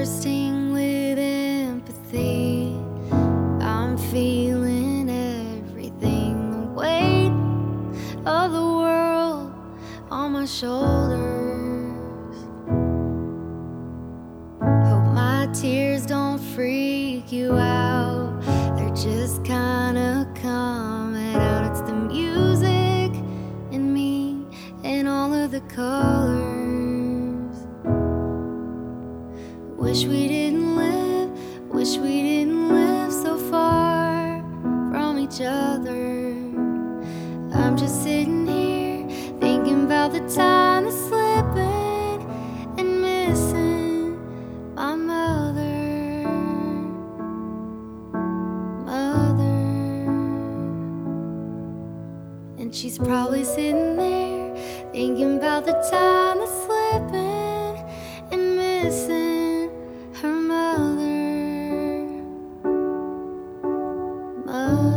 bursting with empathy. I'm feeling everything, the weight of the world on my shoulders. Hope my tears don't freak you out, they're just kinda coming out. It's the music in me and all of the colors. Wish we didn't live so far from each other. I'm just sitting here thinking about the time that's slipping and missing my mother. And she's probably sitting there thinking about the time that's slipping and missing her mother.